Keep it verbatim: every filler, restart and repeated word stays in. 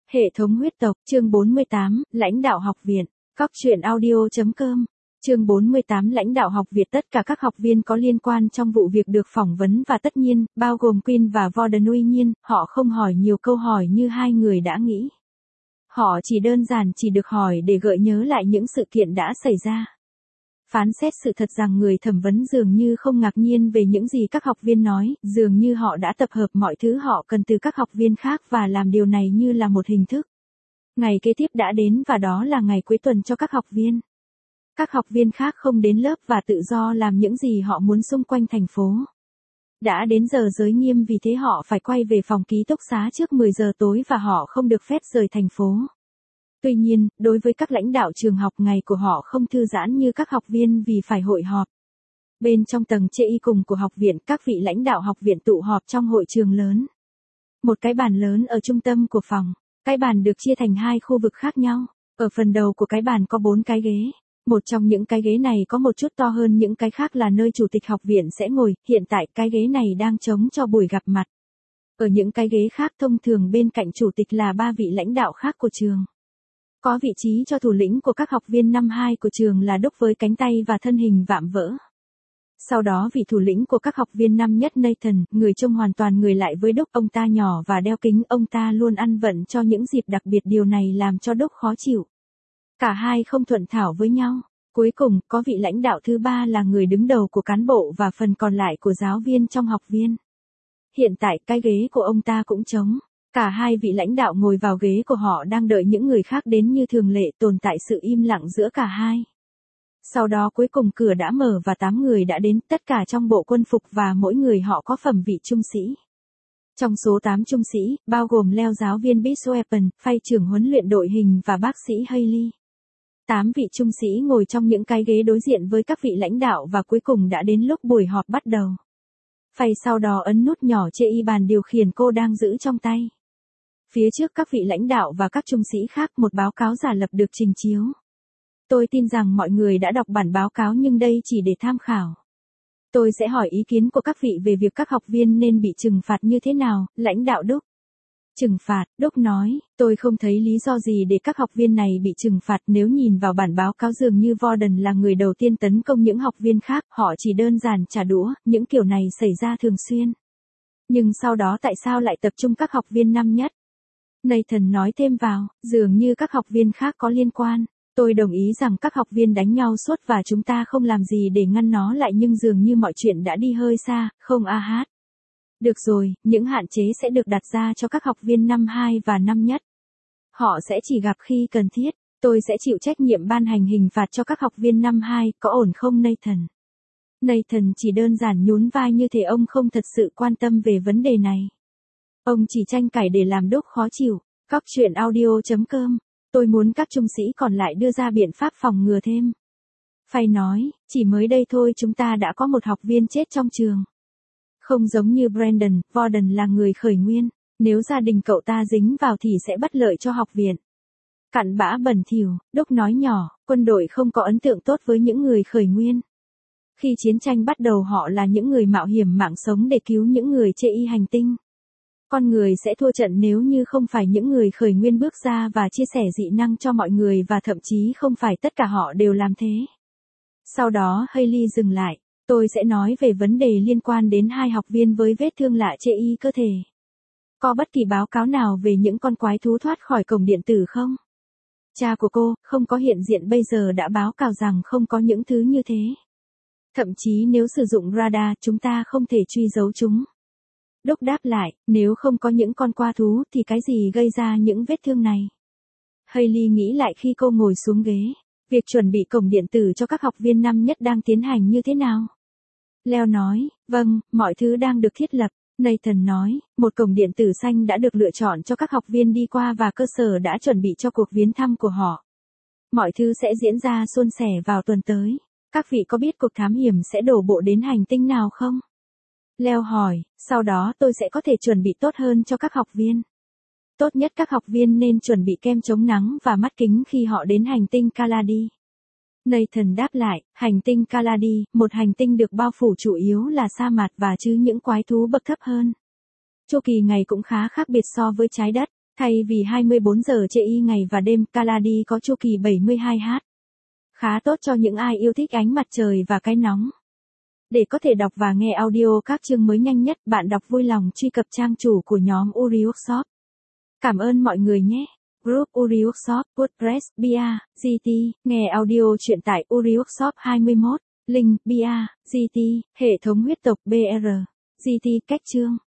Hệ thống huyết tộc, chương bốn mươi tám, lãnh đạo học viện, Cóc truyện audio chấm com. Chương bốn mươi tám lãnh đạo học viện. Tất cả các học viên có liên quan trong vụ việc được phỏng vấn và tất nhiên, bao gồm Queen và Warden. Tuy nhiên, họ không hỏi nhiều câu hỏi như hai người đã nghĩ. Họ chỉ đơn giản chỉ được hỏi để gợi nhớ lại những sự kiện đã xảy ra. Phán xét sự thật rằng người thẩm vấn dường như không ngạc nhiên về những gì các học viên nói, dường như họ đã tập hợp mọi thứ họ cần từ các học viên khác và làm điều này như là một hình thức. Ngày kế tiếp đã đến và đó là ngày cuối tuần cho các học viên. Các học viên khác không đến lớp và tự do làm những gì họ muốn xung quanh thành phố. Đã đến giờ giới nghiêm vì thế họ phải quay về phòng ký túc xá trước mười giờ tối và họ không được phép rời thành phố. Tuy nhiên, đối với các lãnh đạo trường học ngày của họ không thư giãn như các học viên vì phải hội họp. Bên trong tầng chê y cùng của học viện, các vị lãnh đạo học viện tụ họp trong hội trường lớn. Một cái bàn lớn ở trung tâm của phòng. Cái bàn được chia thành hai khu vực khác nhau. Ở phần đầu của cái bàn có bốn cái ghế. Một trong những cái ghế này có một chút to hơn những cái khác là nơi chủ tịch học viện sẽ ngồi. Hiện tại cái ghế này đang trống cho buổi gặp mặt. Ở những cái ghế khác thông thường bên cạnh chủ tịch là ba vị lãnh đạo khác của trường. Có vị trí cho thủ lĩnh của các học viên năm hai của trường là Đúc với cánh tay và thân hình vạm vỡ. Sau đó vị thủ lĩnh của các học viên năm nhất Nathan, người trông hoàn toàn người lại với Đúc. Ông ta nhỏ và đeo kính, ông ta luôn ăn vận cho những dịp đặc biệt, điều này làm cho Đúc khó chịu. Cả hai không thuận thảo với nhau. Cuối cùng, có vị lãnh đạo thứ ba là người đứng đầu của cán bộ và phần còn lại của giáo viên trong học viên. Hiện tại, cái ghế của ông ta cũng trống. Cả hai vị lãnh đạo ngồi vào ghế của họ đang đợi những người khác đến như thường lệ, tồn tại sự im lặng giữa cả hai. Sau đó cuối cùng cửa đã mở và tám người đã đến, tất cả trong bộ quân phục và mỗi người họ có phẩm vị trung sĩ. Trong số tám trung sĩ, bao gồm Leo giáo viên Bishweapon, Phay trưởng huấn luyện đội hình và bác sĩ Hailey. Tám vị trung sĩ ngồi trong những cái ghế đối diện với các vị lãnh đạo và cuối cùng đã đến lúc buổi họp bắt đầu. Phay sau đó ấn nút nhỏ trên y bàn điều khiển cô đang giữ trong tay. Phía trước các vị lãnh đạo và các trung sĩ khác, một báo cáo giả lập được trình chiếu. Tôi tin rằng mọi người đã đọc bản báo cáo nhưng đây chỉ để tham khảo. Tôi sẽ hỏi ý kiến của các vị về việc các học viên nên bị trừng phạt như thế nào, lãnh đạo Đúc. Trừng phạt, Đúc nói, tôi không thấy lý do gì để các học viên này bị trừng phạt. Nếu nhìn vào bản báo cáo dường như Warden là người đầu tiên tấn công những học viên khác, họ chỉ đơn giản trả đũa, những kiểu này xảy ra thường xuyên. Nhưng sau đó tại sao lại tập trung các học viên năm nhất? Nathan nói thêm vào, dường như các học viên khác có liên quan. Tôi đồng ý rằng các học viên đánh nhau suốt và chúng ta không làm gì để ngăn nó lại, nhưng dường như mọi chuyện đã đi hơi xa, không a hát. Được rồi, những hạn chế sẽ được đặt ra cho các học viên năm hai và năm nhất. Họ sẽ chỉ gặp khi cần thiết. Tôi sẽ chịu trách nhiệm ban hành hình phạt cho các học viên năm hai, có ổn không Nathan? Nathan chỉ đơn giản nhún vai như thể ông không thật sự quan tâm về vấn đề này. Ông chỉ tranh cãi để làm Đúc khó chịu. Cóc truyện audio chấm com. Tôi muốn các trung sĩ còn lại đưa ra biện pháp phòng ngừa thêm. Phay nói, chỉ mới đây thôi chúng ta đã có một học viên chết trong trường. Không giống như Brandon, Warden là người khởi nguyên. Nếu gia đình cậu ta dính vào thì sẽ bất lợi cho học viện. Cặn bã bẩn thỉu, Đúc nói nhỏ, quân đội không có ấn tượng tốt với những người khởi nguyên. Khi chiến tranh bắt đầu họ là những người mạo hiểm mạng sống để cứu những người chê y hành tinh. Con người sẽ thua trận nếu như không phải những người khởi nguyên bước ra và chia sẻ dị năng cho mọi người, và thậm chí không phải tất cả họ đều làm thế. Sau đó Hailey dừng lại, tôi sẽ nói về vấn đề liên quan đến hai học viên với vết thương lạ chê y cơ thể. Có bất kỳ báo cáo nào về những con quái thú thoát khỏi cổng điện tử không? Cha của cô, không có hiện diện bây giờ, đã báo cáo rằng không có những thứ như thế. Thậm chí nếu sử dụng radar, chúng ta không thể truy dấu chúng. Đúc đáp lại, nếu không có những con quái thú thì cái gì gây ra những vết thương này? Hailey nghĩ lại khi cô ngồi xuống ghế. Việc chuẩn bị cổng điện tử cho các học viên năm nhất đang tiến hành như thế nào? Leo nói, vâng, mọi thứ đang được thiết lập. Nathan nói, một cổng điện tử xanh đã được lựa chọn cho các học viên đi qua và cơ sở đã chuẩn bị cho cuộc viếng thăm của họ. Mọi thứ sẽ diễn ra suôn sẻ vào tuần tới. Các vị có biết cuộc thám hiểm sẽ đổ bộ đến hành tinh nào không? Leo hỏi, sau đó tôi sẽ có thể chuẩn bị tốt hơn cho các học viên. Tốt nhất các học viên nên chuẩn bị kem chống nắng và mắt kính khi họ đến hành tinh Kaladi. Nathan đáp lại, hành tinh Kaladi, một hành tinh được bao phủ chủ yếu là sa mạc và chứ những quái thú bậc thấp hơn. Chu kỳ ngày cũng khá khác biệt so với trái đất. Thay vì hai mươi bốn giờ chê y ngày và đêm, Kaladi có chu kỳ bảy mươi hai H. Khá tốt cho những ai yêu thích ánh mặt trời và cái nóng. Để có thể đọc và nghe audio các chương mới nhanh nhất, bạn đọc vui lòng truy cập trang chủ của nhóm Uri Workshop. Cảm ơn mọi người nhé. Group Uri Workshop, WordPress, bia, giê tê, nghe audio truyện tại Uri Workshop hai mươi mốt, link, bia, giê tê, hệ thống huyết tộc bê rờ, giê tê, cách chương.